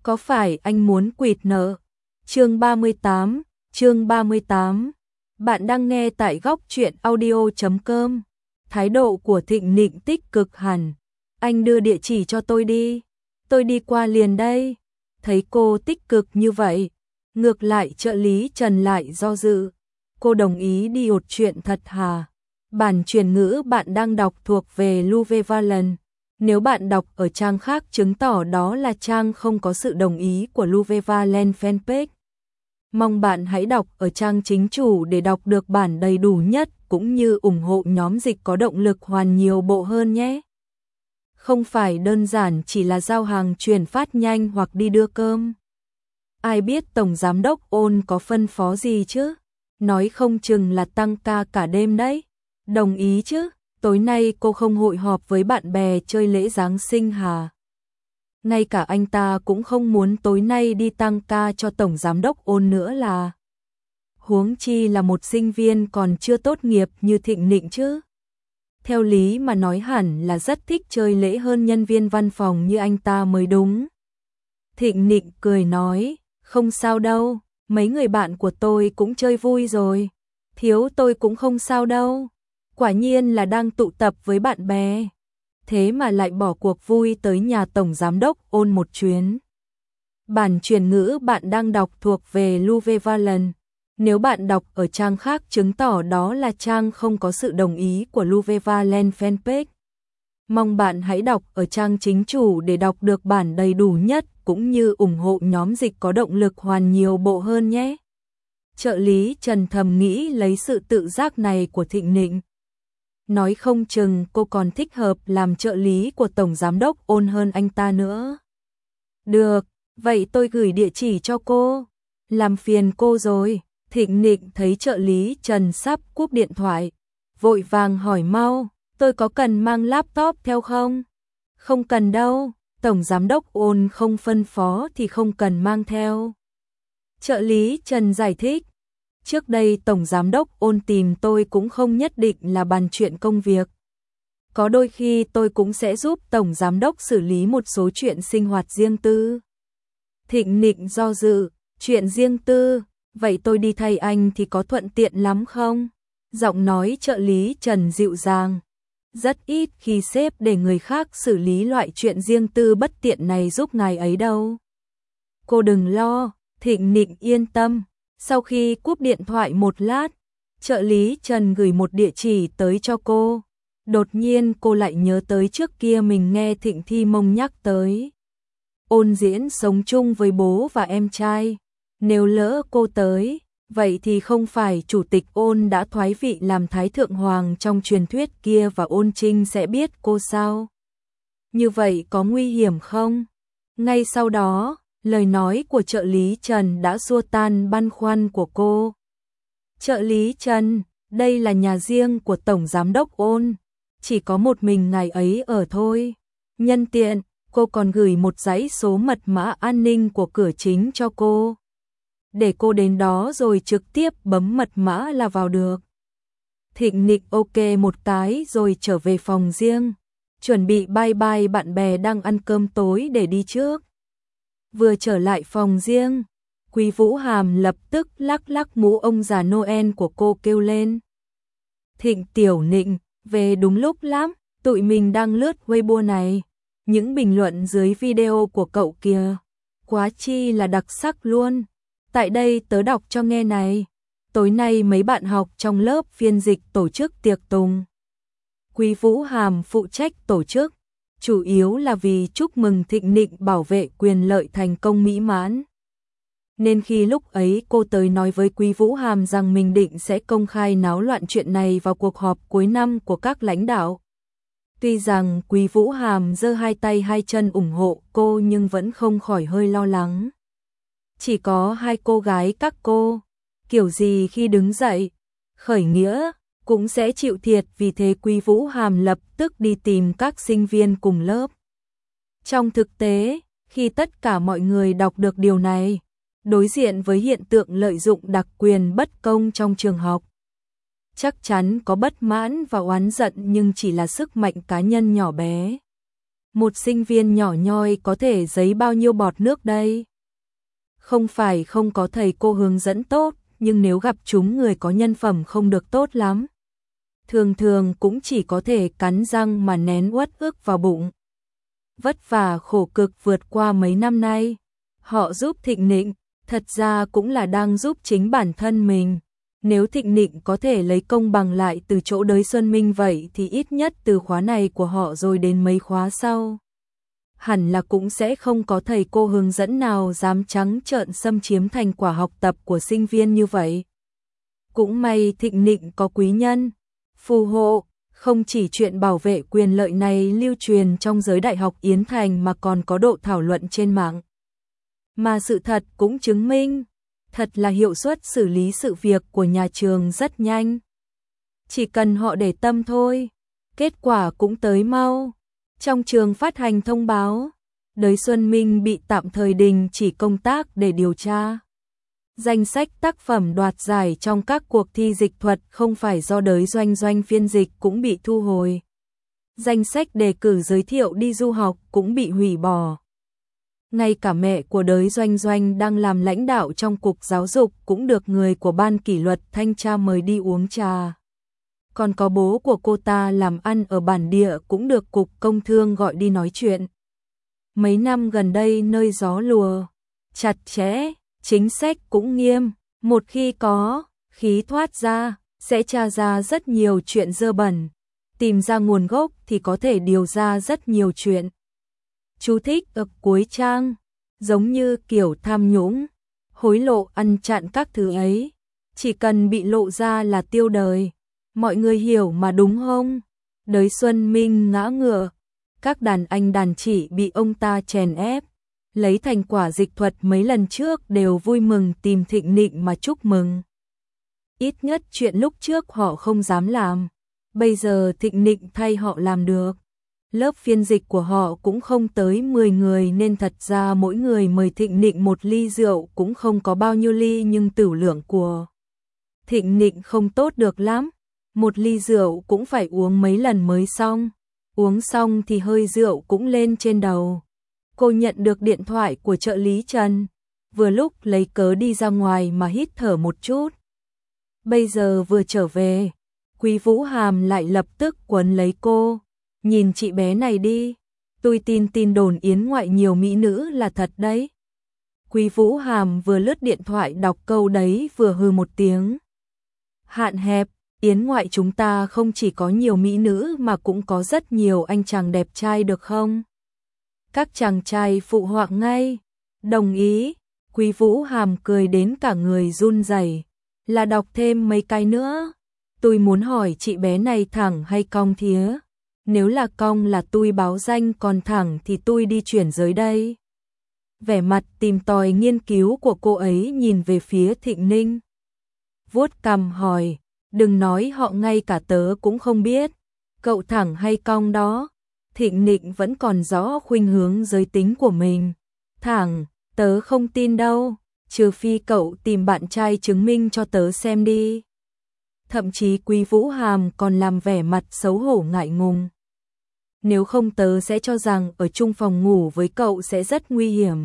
Có phải anh muốn quỵt nợ? Chương 38. Bạn đang nghe tại góc truyện audio.com. Thái độ của Thịnh Nịnh tích cực hẳn. Anh đưa địa chỉ cho tôi đi. Tôi đi qua liền đây. Thấy cô tích cực như vậy, ngược lại trợ lý Trần lại do dự. Cô đồng ý đi ột chuyện thật hả? Bản chuyển ngữ bạn đang đọc thuộc về Luvevalent. Nếu bạn đọc ở trang khác chứng tỏ đó là trang không có sự đồng ý của Luvevalent fanpage. Mong bạn hãy đọc ở trang chính chủ để đọc được bản đầy đủ nhất cũng như ủng hộ nhóm dịch có động lực hoàn nhiều bộ hơn nhé. Không phải đơn giản chỉ là giao hàng chuyển phát nhanh hoặc đi đưa cơm. Ai biết Tổng Giám đốc Ôn có phân phó gì chứ? Nói không chừng là tăng ca cả đêm đấy. Đồng ý chứ? Tối nay cô không hội họp với bạn bè chơi lễ Giáng sinh hả? Ngay cả anh ta cũng không muốn tối nay đi tăng ca cho Tổng Giám đốc Ôn nữa là. Huống chi là một sinh viên còn chưa tốt nghiệp như Thịnh Nịnh chứ. Theo lý mà nói hẳn là rất thích chơi lễ hơn nhân viên văn phòng như anh ta mới đúng. Thịnh Nịnh cười nói, không sao đâu, mấy người bạn của tôi cũng chơi vui rồi. Thiếu tôi cũng không sao đâu. Quả nhiên là đang tụ tập với bạn bè. Thế mà lại bỏ cuộc vui tới nhà Tổng Giám đốc Ôn một chuyến. Bản chuyển ngữ bạn đang đọc thuộc về Luvevalent. Nếu bạn đọc ở trang khác chứng tỏ đó là trang không có sự đồng ý của Luvevalent fanpage. Mong bạn hãy đọc ở trang chính chủ để đọc được bản đầy đủ nhất cũng như ủng hộ nhóm dịch có động lực hoàn nhiều bộ hơn nhé. Trợ lý Trần thầm nghĩ lấy sự tự giác này của Thịnh Nịnh. Nói không chừng cô còn thích hợp làm trợ lý của Tổng Giám đốc Ôn hơn anh ta nữa. Được, vậy tôi gửi địa chỉ cho cô. Làm phiền cô rồi. Thịnh Nịnh thấy trợ lý Trần sắp cúp điện thoại. Vội vàng hỏi mau, tôi có cần mang laptop theo không? Không cần đâu, Tổng Giám đốc Ôn không phân phó thì không cần mang theo. Trợ lý Trần giải thích. Trước đây Tổng Giám đốc Ôn tìm tôi cũng không nhất định là bàn chuyện công việc. Có đôi khi tôi cũng sẽ giúp Tổng Giám đốc xử lý một số chuyện sinh hoạt riêng tư. Thịnh Nịnh do dự, chuyện riêng tư, vậy tôi đi thay anh thì có thuận tiện lắm không? Giọng nói trợ lý Trần dịu dàng. Rất ít khi sếp để người khác xử lý loại chuyện riêng tư bất tiện này giúp ngài ấy đâu. Cô đừng lo, Thịnh Nịnh yên tâm. Sau khi cúp điện thoại một lát, trợ lý Trần gửi một địa chỉ tới cho cô. Đột nhiên cô lại nhớ tới trước kia mình nghe Thịnh Thi Mông nhắc tới. Ôn Diễn sống chung với bố và em trai. Nếu lỡ cô tới, vậy thì không phải chủ tịch Ôn đã thoái vị làm Thái Thượng Hoàng trong truyền thuyết kia và Ôn Trinh sẽ biết cô sao? Như vậy có nguy hiểm không? Ngay sau đó, lời nói của trợ lý Trần đã xua tan băn khoăn của cô. Trợ lý Trần, đây là nhà riêng của Tổng Giám đốc Ôn. Chỉ có một mình ngài ấy ở thôi. Nhân tiện, cô còn gửi một dãy số mật mã an ninh của cửa chính cho cô. Để cô đến đó rồi trực tiếp bấm mật mã là vào được. Thịnh Nịnh ok một cái rồi trở về phòng riêng. Chuẩn bị bye bye bạn bè đang ăn cơm tối để đi trước. Vừa trở lại phòng riêng, Quý Vũ Hàm lập tức lắc lắc mũ ông già Noel của cô kêu lên. Thịnh Tiểu Nịnh, về đúng lúc lắm, tụi mình đang lướt Weibo này. Những bình luận dưới video của cậu kìa, quá chi là đặc sắc luôn. Tại đây tớ đọc cho nghe này. Tối nay mấy bạn học trong lớp phiên dịch tổ chức tiệc tùng. Quý Vũ Hàm phụ trách tổ chức, chủ yếu là vì chúc mừng Thịnh Nịnh bảo vệ quyền lợi thành công mỹ mãn. Nên khi lúc ấy cô tới nói với Quý Vũ Hàm rằng mình định sẽ công khai náo loạn chuyện này vào cuộc họp cuối năm của các lãnh đạo. Tuy rằng Quý Vũ Hàm giơ hai tay hai chân ủng hộ cô nhưng vẫn không khỏi hơi lo lắng. Chỉ có hai cô gái các cô, kiểu gì khi đứng dậy, khởi nghĩa, cũng sẽ chịu thiệt, vì thế Quý Vũ Hàm lập tức đi tìm các sinh viên cùng lớp. Trong thực tế, khi tất cả mọi người đọc được điều này, đối diện với hiện tượng lợi dụng đặc quyền bất công trong trường học, chắc chắn có bất mãn và oán giận nhưng chỉ là sức mạnh cá nhân nhỏ bé. Một sinh viên nhỏ nhoi có thể giấy bao nhiêu bọt nước đây? Không phải không có thầy cô hướng dẫn tốt, nhưng nếu gặp chúng người có nhân phẩm không được tốt lắm, thường thường cũng chỉ có thể cắn răng mà nén uất ức vào bụng. Vất vả khổ cực vượt qua mấy năm nay, họ giúp Thịnh Nịnh, thật ra cũng là đang giúp chính bản thân mình. Nếu Thịnh Nịnh có thể lấy công bằng lại từ chỗ Đới Xuân Minh vậy thì ít nhất từ khóa này của họ rồi đến mấy khóa sau, hẳn là cũng sẽ không có thầy cô hướng dẫn nào dám trắng trợn xâm chiếm thành quả học tập của sinh viên như vậy. Cũng may Thịnh Nịnh có quý nhân phù hộ, không chỉ chuyện bảo vệ quyền lợi này lưu truyền trong giới đại học Yến Thành mà còn có độ thảo luận trên mạng. Mà sự thật cũng chứng minh, thật là hiệu suất xử lý sự việc của nhà trường rất nhanh. Chỉ cần họ để tâm thôi, kết quả cũng tới mau. Trong trường phát hành thông báo, Đới Xuân Minh bị tạm thời đình chỉ công tác để điều tra. Danh sách tác phẩm đoạt giải trong các cuộc thi dịch thuật không phải do Đới Doanh Doanh phiên dịch cũng bị thu hồi. Danh sách đề cử giới thiệu đi du học cũng bị hủy bỏ. Ngay cả mẹ của Đới Doanh Doanh đang làm lãnh đạo trong cục giáo dục cũng được người của ban kỷ luật thanh tra mời đi uống trà. Còn có bố của cô ta làm ăn ở bản địa cũng được cục công thương gọi đi nói chuyện. Mấy năm gần đây nơi gió lùa chặt chẽ, chính sách cũng nghiêm, một khi có khí thoát ra, sẽ tra ra rất nhiều chuyện dơ bẩn, tìm ra nguồn gốc thì có thể điều ra rất nhiều chuyện. Chú thích ở cuối trang, giống như kiểu tham nhũng, hối lộ ăn chặn các thứ ấy, chỉ cần bị lộ ra là tiêu đời. Mọi người hiểu mà đúng không? Đới Xuân Minh ngã ngựa, các đàn anh đàn chị bị ông ta chèn ép, lấy thành quả dịch thuật mấy lần trước đều vui mừng tìm Thịnh Nịnh mà chúc mừng. Ít nhất chuyện lúc trước họ không dám làm, bây giờ Thịnh Nịnh thay họ làm được. Lớp phiên dịch của họ cũng không tới 10 người nên thật ra mỗi người mời Thịnh Nịnh một ly rượu cũng không có bao nhiêu ly, nhưng tửu lượng của Thịnh Nịnh không tốt được lắm. Một ly rượu cũng phải uống mấy lần mới xong, uống xong thì hơi rượu cũng lên trên đầu. Cô nhận được điện thoại của trợ lý Trần, vừa lúc lấy cớ đi ra ngoài mà hít thở một chút. Bây giờ vừa trở về, Quý Vũ Hàm lại lập tức quấn lấy cô, nhìn chị bé này đi, tôi tin đồn Yến ngoại nhiều mỹ nữ là thật đấy. Quý Vũ Hàm vừa lướt điện thoại đọc câu đấy vừa hừ một tiếng. Hạn hẹp, Yến ngoại chúng ta không chỉ có nhiều mỹ nữ mà cũng có rất nhiều anh chàng đẹp trai được không? Các chàng trai phụ họa ngay, đồng ý. Quý Vũ Hàm cười đến cả người run rẩy, là đọc thêm mấy cái nữa. Tôi muốn hỏi chị bé này thẳng hay cong thía? Nếu là cong là tôi báo danh, còn thẳng thì tôi đi chuyển giới đây. Vẻ mặt tìm tòi nghiên cứu của cô ấy nhìn về phía Thịnh Ninh, vuốt cằm hỏi, đừng nói họ ngay cả tớ cũng không biết, cậu thẳng hay cong đó? Thịnh Nịnh vẫn còn rõ khuynh hướng giới tính của mình. Thẳng, tớ không tin đâu, trừ phi cậu tìm bạn trai chứng minh cho tớ xem đi. Thậm chí Quý Vũ Hàm còn làm vẻ mặt xấu hổ ngại ngùng. Nếu không tớ sẽ cho rằng ở chung phòng ngủ với cậu sẽ rất nguy hiểm.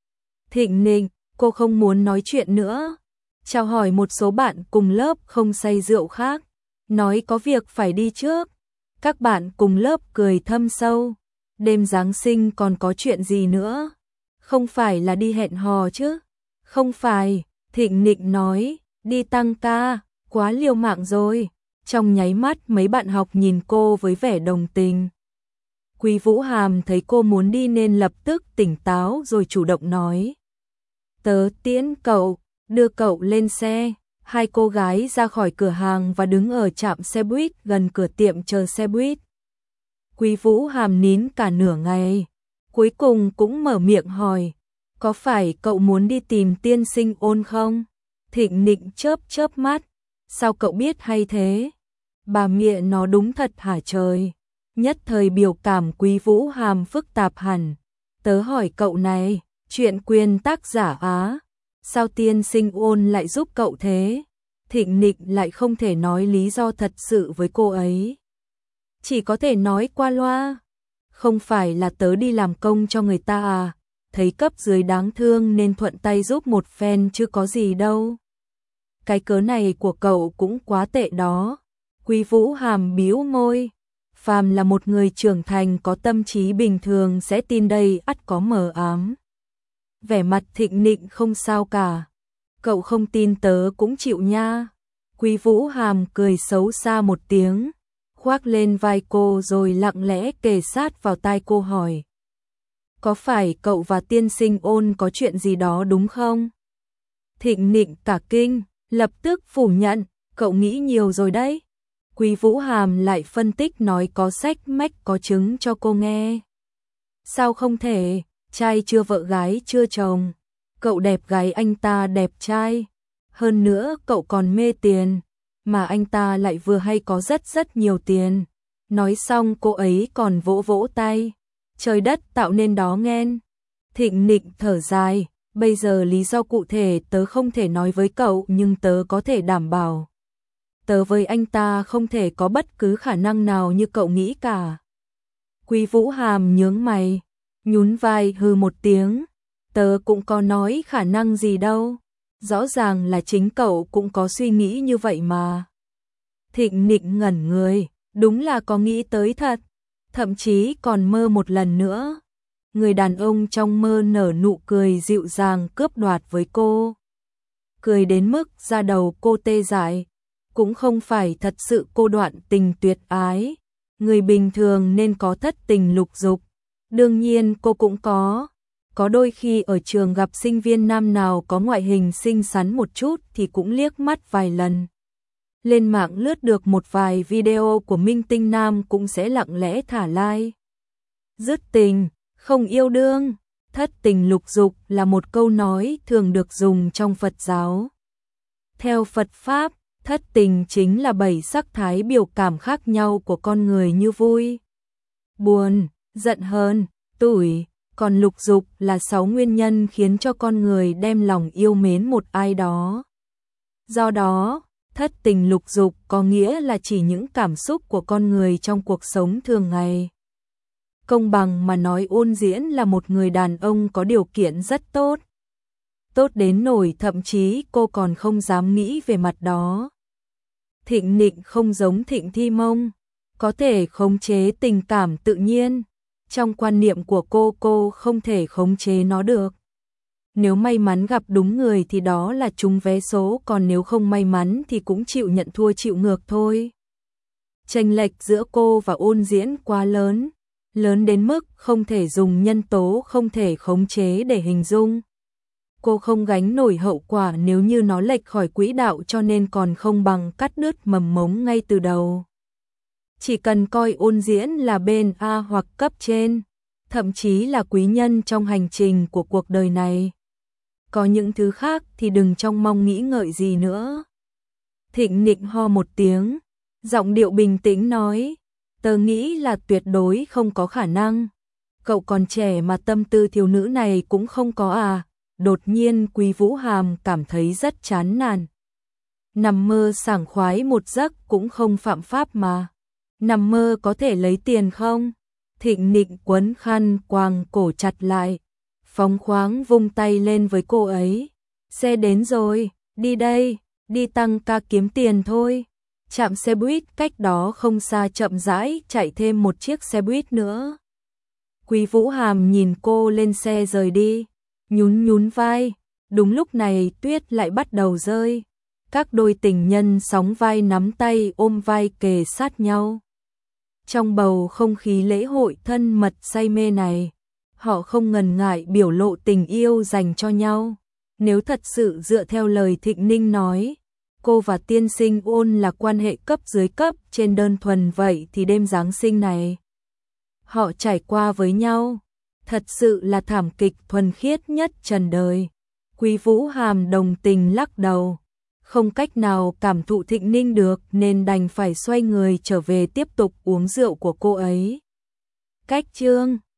Thịnh Nịnh, cô không muốn nói chuyện nữa. Chào hỏi một số bạn cùng lớp không say rượu khác, nói có việc phải đi trước. Các bạn cùng lớp cười thâm sâu. Đêm Giáng sinh còn có chuyện gì nữa? Không phải là đi hẹn hò chứ? Không phải, Thịnh Nịnh nói, đi tăng ca, quá liều mạng rồi. Trong nháy mắt mấy bạn học nhìn cô với vẻ đồng tình. Quý Vũ Hàm thấy cô muốn đi nên lập tức tỉnh táo rồi chủ động nói, tớ tiễn cậu, đưa cậu lên xe. Hai cô gái ra khỏi cửa hàng và đứng ở trạm xe buýt gần cửa tiệm chờ xe buýt. Quý Vũ Hàm nín cả nửa ngày, cuối cùng cũng mở miệng hỏi, có phải cậu muốn đi tìm tiên sinh Ôn không? Thịnh Nịnh chớp chớp mắt, sao cậu biết hay thế? Bà mẹ nó đúng thật hả trời? Nhất thời biểu cảm Quý Vũ Hàm phức tạp hẳn. Tớ hỏi cậu này, chuyện quyền tác giả á, sao tiên sinh Ôn lại giúp cậu thế? Thịnh Nịnh lại không thể nói lý do thật sự với cô ấy, chỉ có thể nói qua loa. Không phải là tớ đi làm công cho người ta à, thấy cấp dưới đáng thương nên thuận tay giúp một phen chứ có gì đâu. Cái cớ này của cậu cũng quá tệ đó. Quý Vũ Hàm bĩu môi. Phàm là một người trưởng thành có tâm trí bình thường sẽ tin đây ắt có mờ ám. Vẻ mặt Thịnh Nịnh không sao cả. Cậu không tin tớ cũng chịu nha. Quý Vũ Hàm cười xấu xa một tiếng, khoác lên vai cô rồi lặng lẽ kề sát vào tai cô hỏi. Có phải cậu và tiên sinh Ôn có chuyện gì đó đúng không? Thịnh Nịnh cả kinh, lập tức phủ nhận, cậu nghĩ nhiều rồi đấy. Quý Vũ Hàm lại phân tích nói có sách mách có chứng cho cô nghe. Sao không thể, trai chưa vợ gái chưa chồng, cậu đẹp gái anh ta đẹp trai, hơn nữa cậu còn mê tiền, mà anh ta lại vừa hay có rất nhiều tiền. Nói xong cô ấy còn vỗ vỗ tay, trời đất tạo nên đó nghen. Thịnh Nịnh thở dài, bây giờ lý do cụ thể tớ không thể nói với cậu nhưng tớ có thể đảm bảo. Tớ với anh ta không thể có bất cứ khả năng nào như cậu nghĩ cả. Quý Vũ Hàm nhướng mày, nhún vai hừ một tiếng, tớ cũng có nói khả năng gì đâu, rõ ràng là chính cậu cũng có suy nghĩ như vậy mà. Thịnh Nịnh ngẩn người, đúng là có nghĩ tới thật, thậm chí còn mơ một lần nữa. Người đàn ông trong mơ nở nụ cười dịu dàng cướp đoạt với cô. Cười đến mức da đầu cô tê dại, cũng không phải thật sự cô đoạn tình tuyệt ái. Người bình thường nên có thất tình lục dục, đương nhiên cô cũng có. Có đôi khi ở trường gặp sinh viên nam nào có ngoại hình xinh xắn một chút thì cũng liếc mắt vài lần. Lên mạng lướt được một vài video của minh tinh nam cũng sẽ lặng lẽ thả like. Dứt tình, không yêu đương, thất tình lục dục là một câu nói thường được dùng trong Phật giáo. Theo Phật Pháp, thất tình chính là 7 sắc thái biểu cảm khác nhau của con người như vui, buồn, giận hờn, tủi, còn lục dục là 6 nguyên nhân khiến cho con người đem lòng yêu mến một ai đó. Do đó, thất tình lục dục có nghĩa là chỉ những cảm xúc của con người trong cuộc sống thường ngày. Công bằng mà nói, Ôn Diễn là một người đàn ông có điều kiện rất tốt. Tốt đến nỗi thậm chí cô còn không dám nghĩ về mặt đó. Thịnh Nịnh không giống Thịnh Thi Mông, có thể khống chế tình cảm tự nhiên. Trong quan niệm của cô không thể khống chế nó được. Nếu may mắn gặp đúng người thì đó là trúng vé số, còn nếu không may mắn thì cũng chịu nhận thua chịu ngược thôi. Chênh lệch giữa cô và Ôn Diễn quá lớn, lớn đến mức không thể dùng nhân tố không thể khống chế để hình dung. Cô không gánh nổi hậu quả nếu như nó lệch khỏi quỹ đạo, cho nên còn không bằng cắt đứt mầm mống ngay từ đầu. Chỉ cần coi Ôn Diễn là bên A hoặc cấp trên, thậm chí là quý nhân trong hành trình của cuộc đời này. Có những thứ khác thì đừng trong mong nghĩ ngợi gì nữa. Thịnh Nịnh ho một tiếng, giọng điệu bình tĩnh nói, tớ nghĩ là tuyệt đối không có khả năng. Cậu còn trẻ mà tâm tư thiếu nữ này cũng không có à? Đột nhiên Quý Vũ Hàm cảm thấy rất chán nản. Nằm mơ sảng khoái một giấc cũng không phạm pháp mà. Nằm mơ có thể lấy tiền không? Thịnh Nịnh quấn khăn quàng cổ chặt lại, phóng khoáng vung tay lên với cô ấy. Xe đến rồi, đi đây, đi tăng ca kiếm tiền thôi. Trạm xe buýt cách đó không xa chậm rãi chạy thêm một chiếc xe buýt nữa. Quý Vũ Hàm nhìn cô lên xe rời đi, nhún vai. Đúng lúc này tuyết lại bắt đầu rơi. Các đôi tình nhân sóng vai nắm tay ôm vai kề sát nhau. Trong bầu không khí lễ hội thân mật say mê này, họ không ngần ngại biểu lộ tình yêu dành cho nhau. Nếu thật sự dựa theo lời Thịnh Ninh nói, cô và tiên sinh Ôn là quan hệ cấp dưới cấp trên đơn thuần, vậy thì đêm Giáng sinh này họ trải qua với nhau thật sự là thảm kịch thuần khiết nhất trần đời. Quý Vũ Hàm đồng tình lắc đầu, không cách nào cảm thụ Thịnh Ninh được nên đành phải xoay người trở về tiếp tục uống rượu của cô ấy. Cách chương